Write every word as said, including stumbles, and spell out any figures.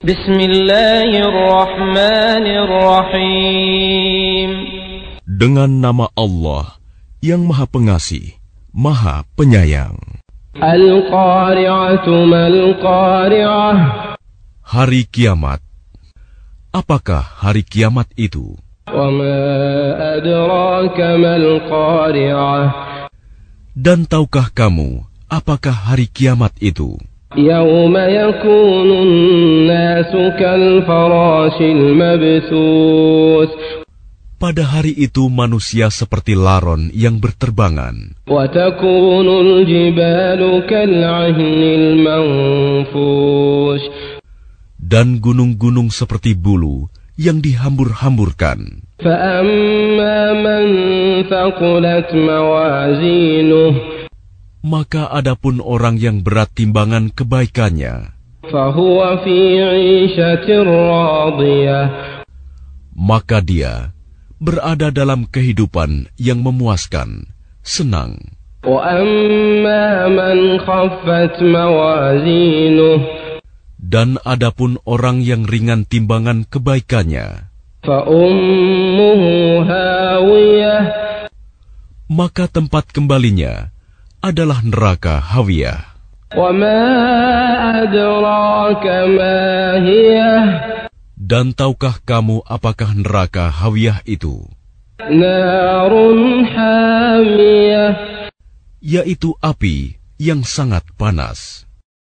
Bismillahirrahmanirrahim. Dengan nama Allah yang Maha Pengasih, Maha Penyayang. Al-Qari'atu mal-Qari'ah. Hari kiamat. Apakah hari kiamat itu? Wa ma adraka mal-Qari'ah. Dan tahukah kamu apakah hari kiamat itu? Yawma yakunun nasu kal-farashil mabthus. Pada hari itu manusia seperti laron yang berterbangan. Wa takunul jibalu kal-'ahnil manfush. Dan gunung-gunung seperti bulu yang dihambur-hamburkan. Fa amma man thaqulat mawazinuh. Maka adapun orang yang berat timbangan kebaikannya, Fa huwa fi 'ishatir radiyah. maka dia berada dalam kehidupan yang memuaskan, senang. Wa amma man khaffat mawazinuh. Dan adapun orang yang ringan timbangan kebaikannya, Fa ummuhu hawiyah. maka tempat kembalinya adalah neraka hawiyah. Wa ma adraka ma hiyah. Dan tahukah kamu apakah neraka hawiyah itu? Narun hamiyah. Yaitu api yang sangat panas.